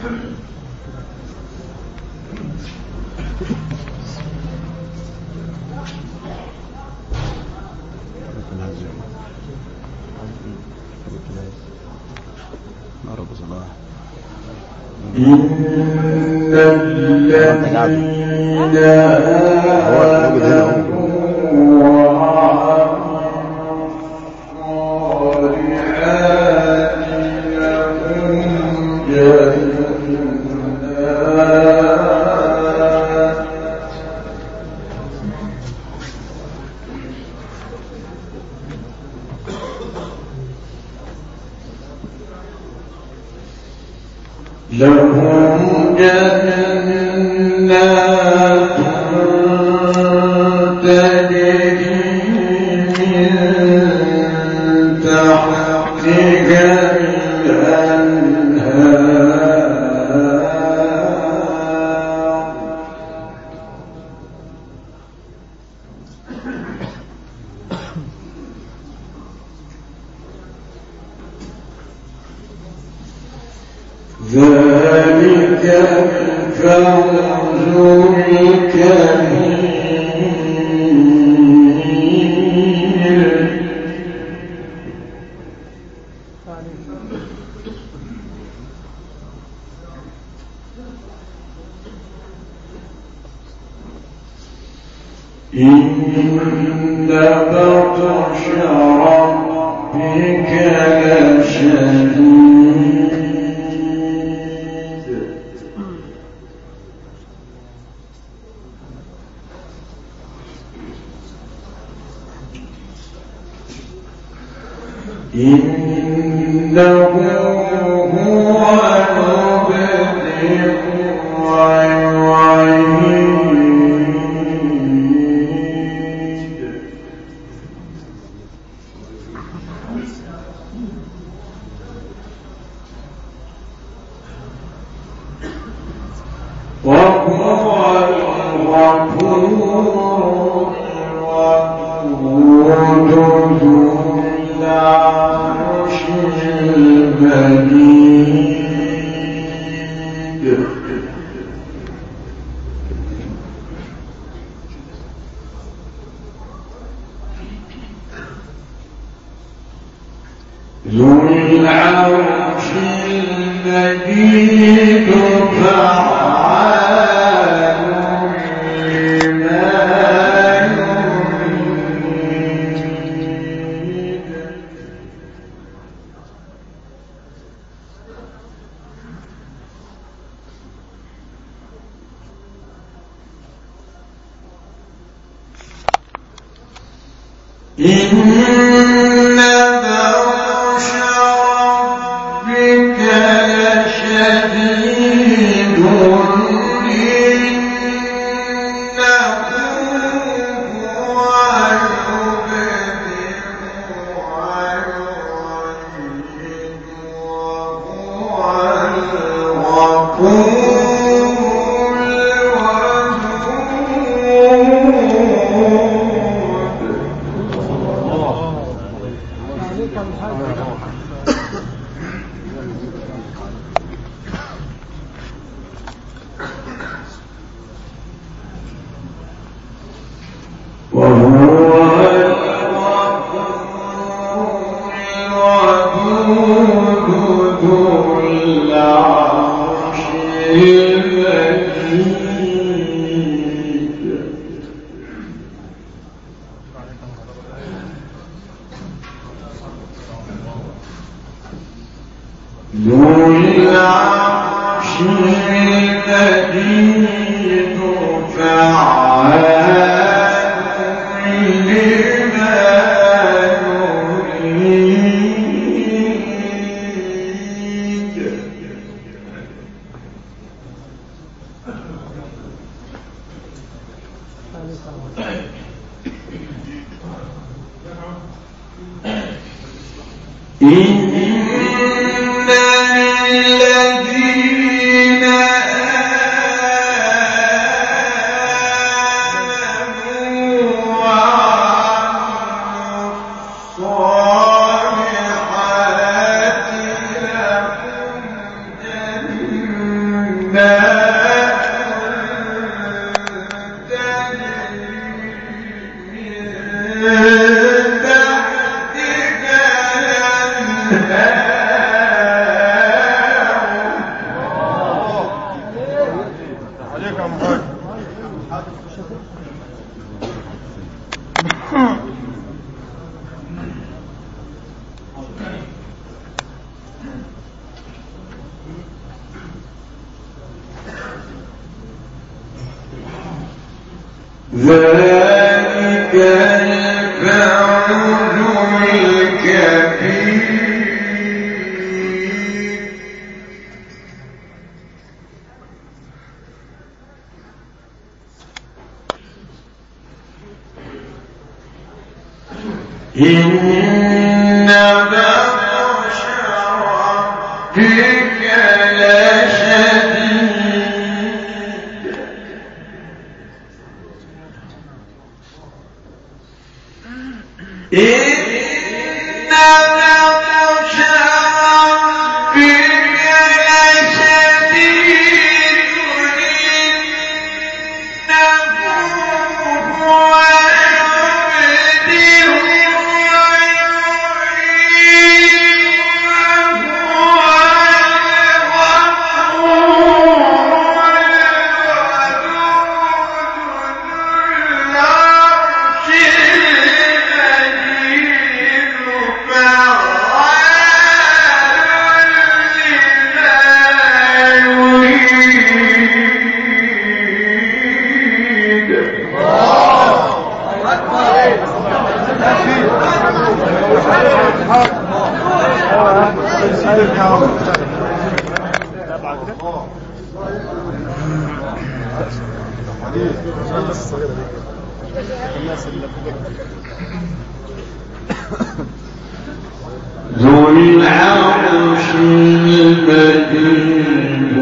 لهم جنات تجري من تحتها الأنهار ذلك الفوز الكبير. إن بطش ربك لشديد. إنه هو المبدئ ويعيد. وهو الغفور الودود ذو العرش المجيد. ذو العرش المجيد فعال لما يريد. إن بطش ربك لشديد. ذو العرش المجيد فعال لما يريد. إن الذين آمنوا وعملوا الصالحات لهم جنات ذلك الفوز الكبير. إن بطش ربك لشديد. إن بطش ربك لشديد إنه هو يبدئ ذو العرش المجيد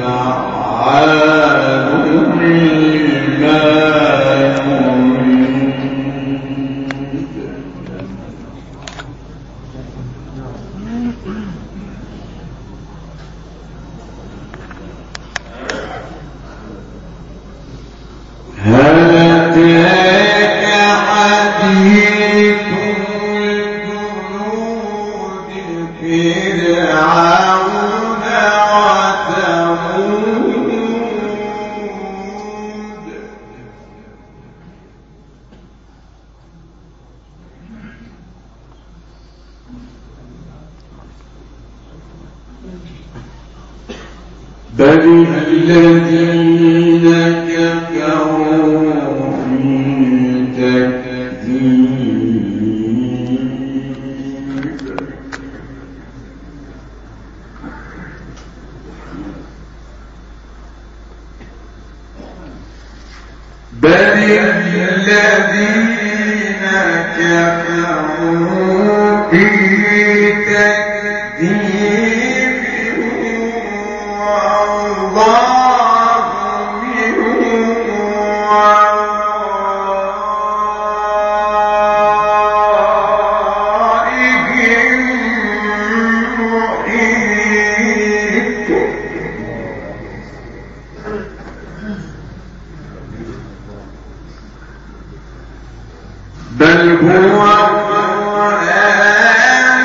فعال لما يريد. هل أتاك حديث الجنود فرعون وثمود. بل الذين كفروا في تكذيب. بل الذين كفروا في تكذيب والله من ورائهم محيط. بل هو قرآن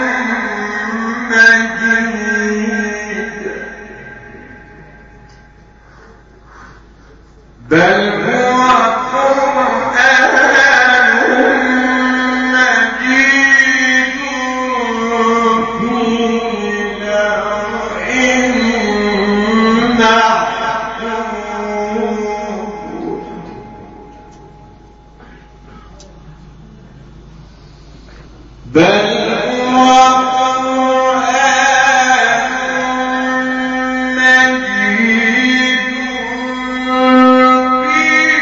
مجيد. بل هو قرآن مجيد في لوح محفوظ. بل هو قرآن مجيد في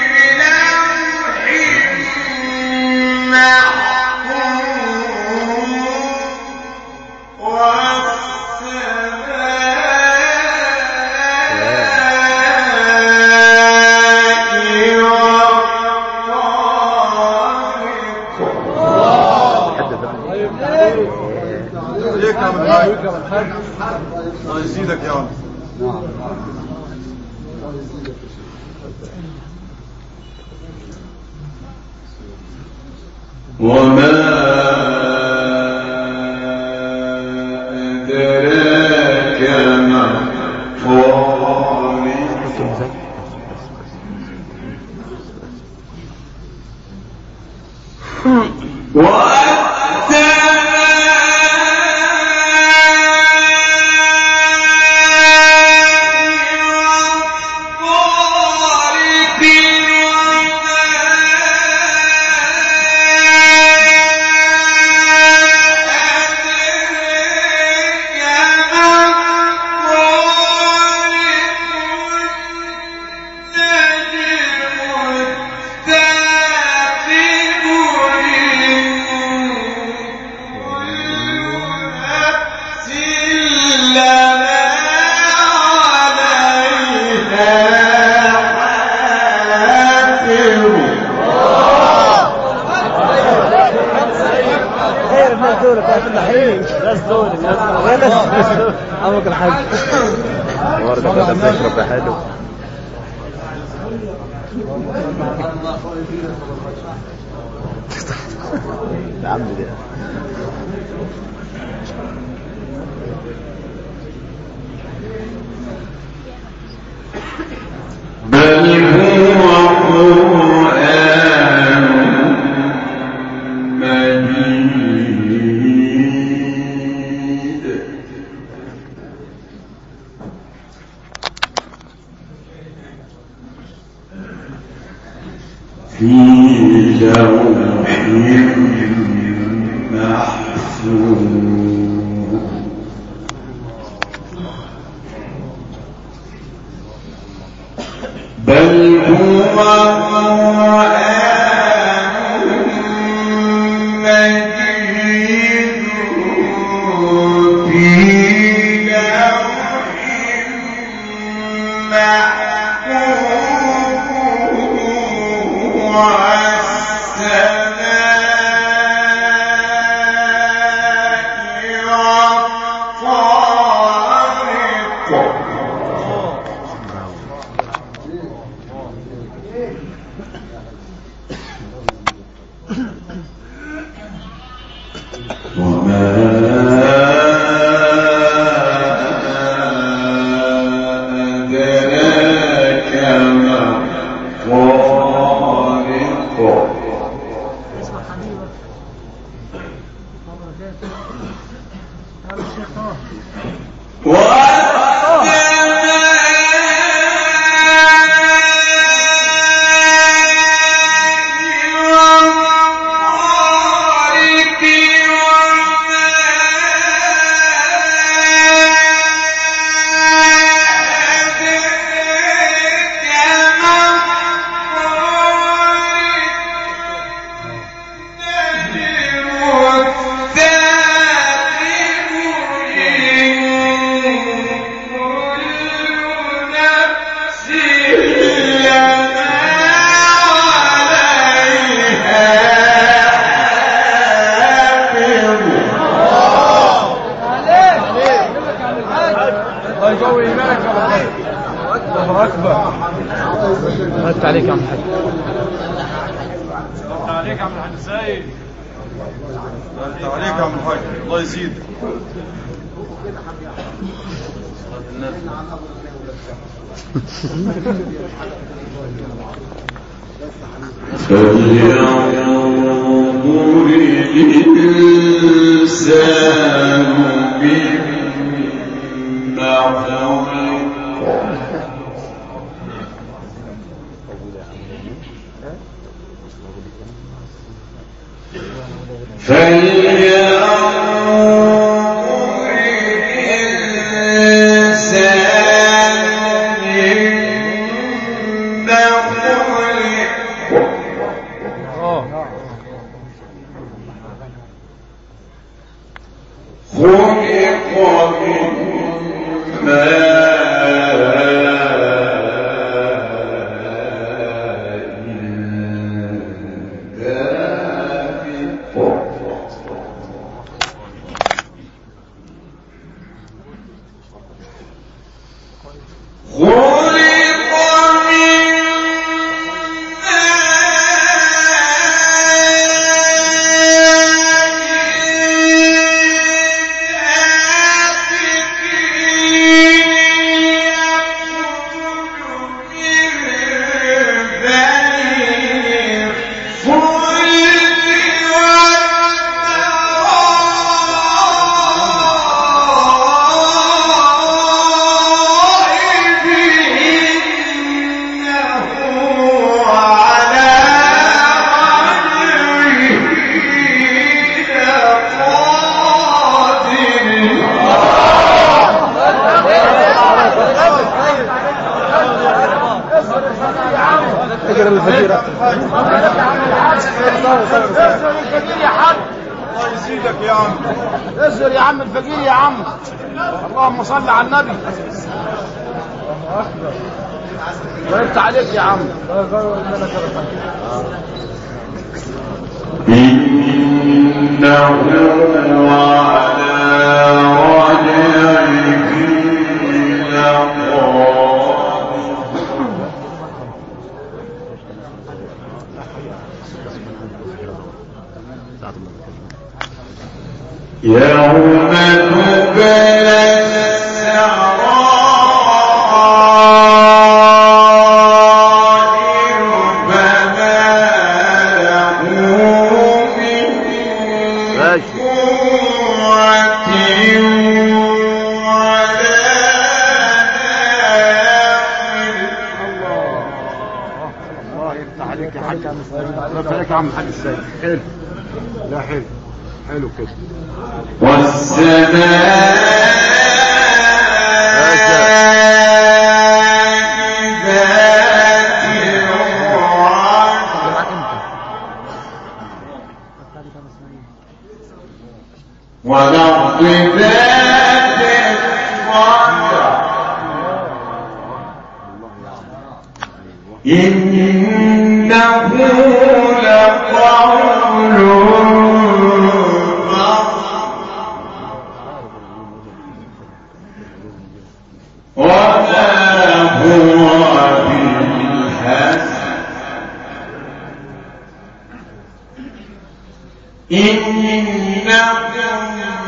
وما أدراك ما عمك الحاج ورقة لما يشرب حلو عم ده بل هو قرآن مجيد في لوح محفوظ بل هو قرآن مجيد في لوح محفوظ ردت عليك يا عم الحاج ردت عليك يا عم الحاج سيد ردت عليك يا عم الحاج الله يزيدك فلينظر الإنسان مما خلق الله يزيدك يا عم. اصبر يا عم الفقير يا عم. اللهم صل على النبي. وانت عليك يا عم. إنه على رجعه يوم تبلى السرائر فما له من قوة ولا الله يفتح عليك يا حاج. الله يفتح عليك يا عم الحاج السيد. حلو. لا حلو. حلو كده. والسماء ذات الرجع والأرض ذات الصدع إنه لقول وما هو بالهزل إنهم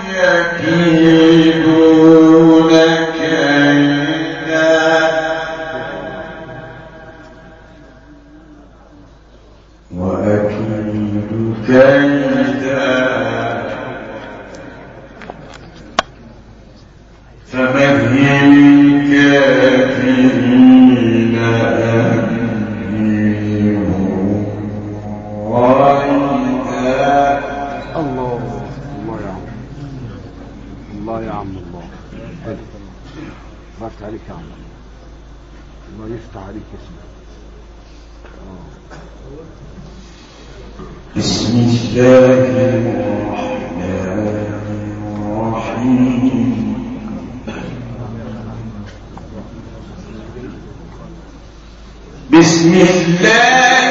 يكيدون كيدا وأكيد كيدا فمهل الكافرين أمهلهم رويدا. الله يا عم. الله يا عم. الله بارك عليك يا عم. الله يفتح عليك اسمك. بسم الله الرحمن الرحيم. بسم الله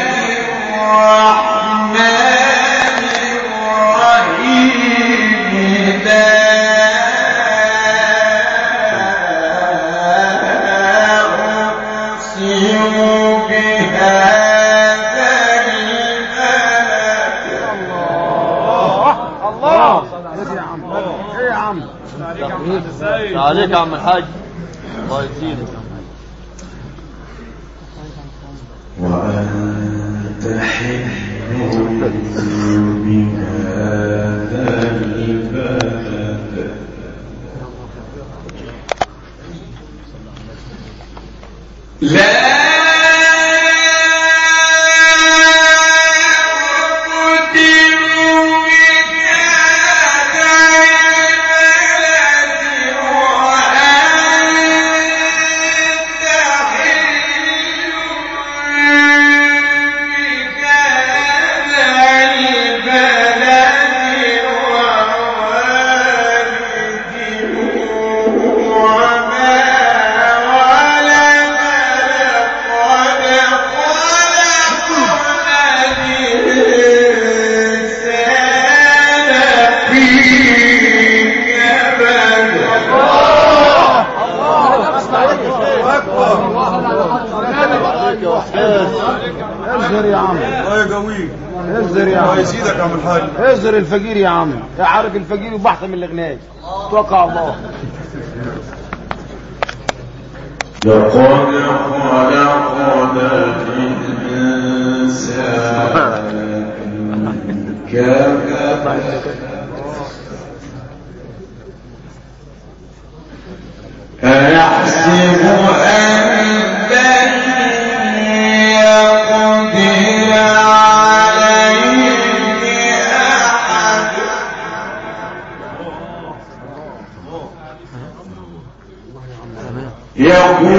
الرحمن الرحيم. لا أقسم بهذا البلد. الله يا عم. ايه يا عم. عليك يا عم الحاج. الله يزيدك. وأنت حل بهذا البلد. لا ازهر يا عم. الله يقويك. ازهر يا عم. الله يزيدك يا عم الحاج. ازهر الفقير يا عم. يا عارف الفقير وبحث من الاغنياء. توقع الله. لقد خلقنا الإنسان كبدا أيحسب أن لن يقدر عليه أحد يقول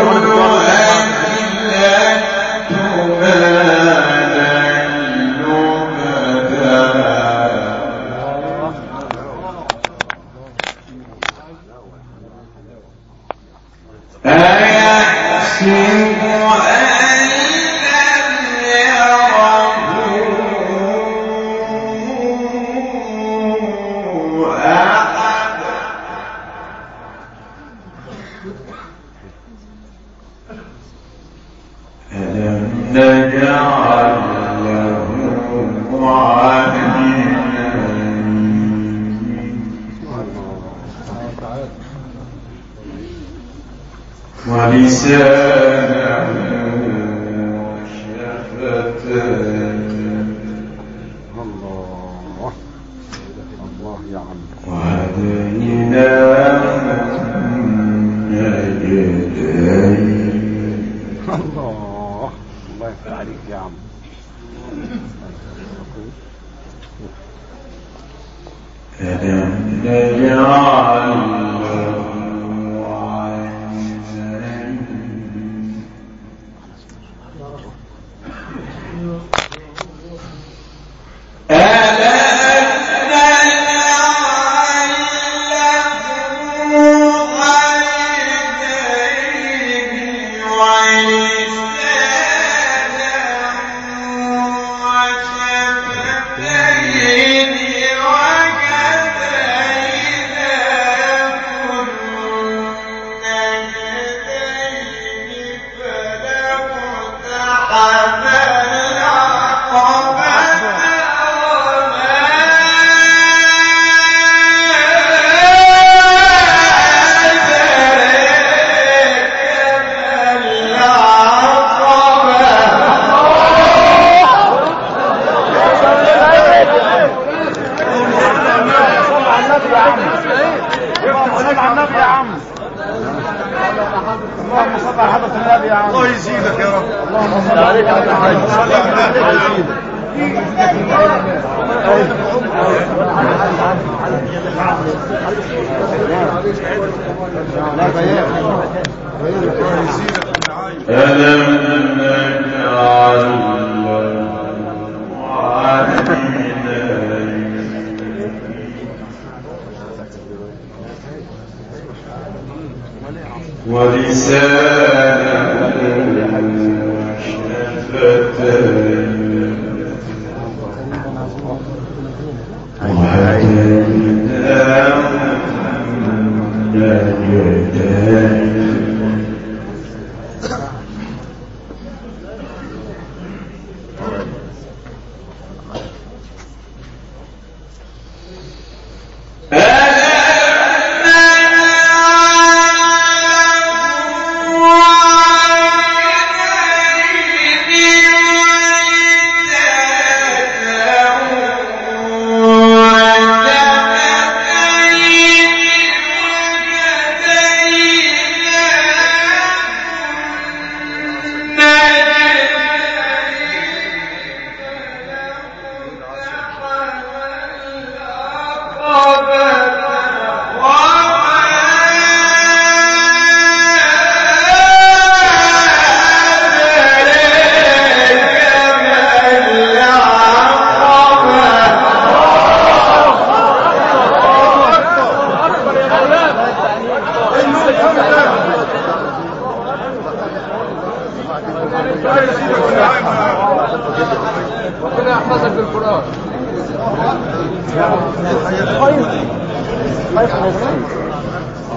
ربنا يحفظك بالقرآن.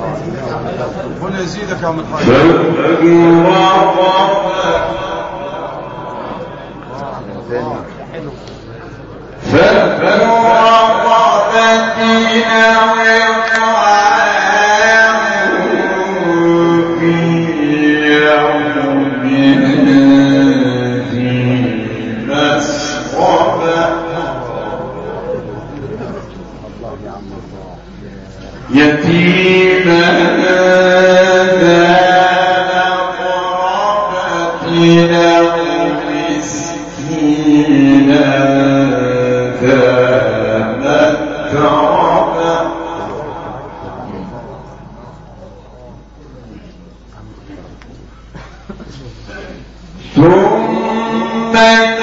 ربنا يزيدك يا عم الحاج. يتيما ذا مقربة أو مسكينا ذا متربة ثم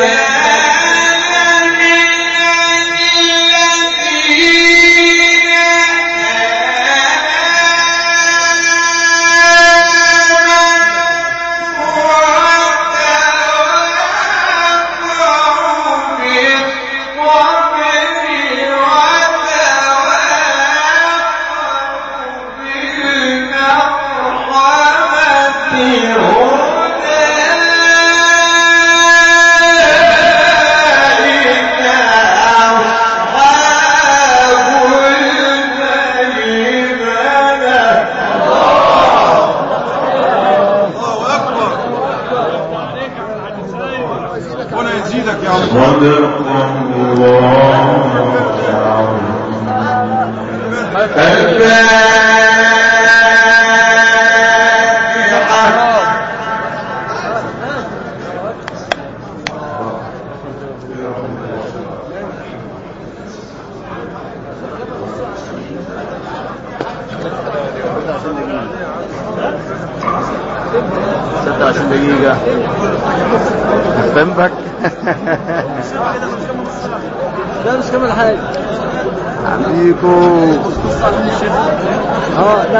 ذنبك لا مش كمان حاجة عليكم. لا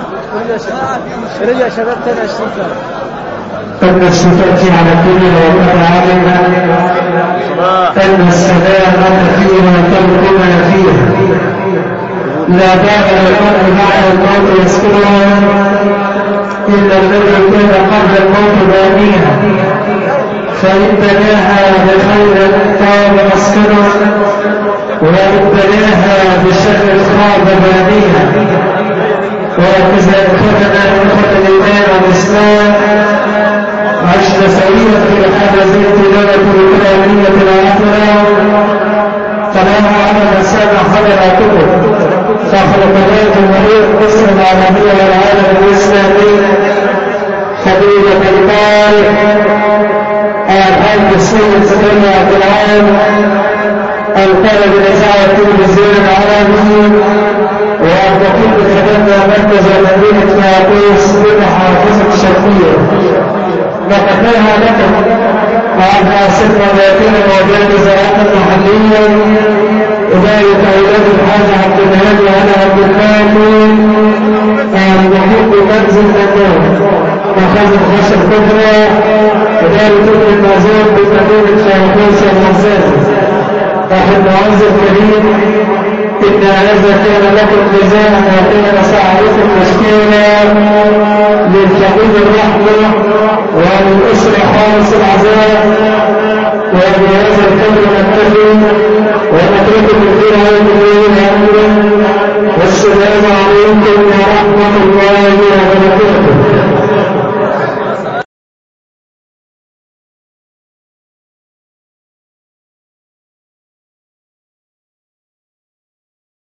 رجع شباب تاني 20 سنة. النفس تأتي على الدنيا وتعالى أن السلامة فيها تركنا فيها لا داعي للمرء بعد الموت يسكنها إلا الذي كان قبل الموت بانيها فإن بناها بخير طاب مسكنه وإن بناها بشر خاب بانيها وهكذا إخوتنا إخوة الإيمان والإسلام عشنا سويا في هذا التلاوة الإسلامية الآخرة طالما على مسامع حضراتكم فخلقناكم جمهورية مصر العربية والعالم الإسلامي حبيبة الباري الحاج السيد سيدنا عبد العال القائد بإذاعة التلفزيون العربي وكل خدمنا مركز مدينة فاقوس بمحافظة الشرقية نقدمها لكم وعندها سفر ذاتنا وبين زراعة محلية وذلك أولاد الحاج عبد الهادي وأنا عبد الباقي المحيط بمنزل النور مخازن خشب كبرى وذلك ابن المازون بمدينة فاقوس المنزل أخي المعز الكريم إن هذا كان لكم جزاء وكان سعيكم مشكورا للفقير الرحمة وللأسرة خالص العذاب وبهذا القدر نكتفي ونترككم في هذه الليلة والسلام عليكم ورحمة الله وبركاته.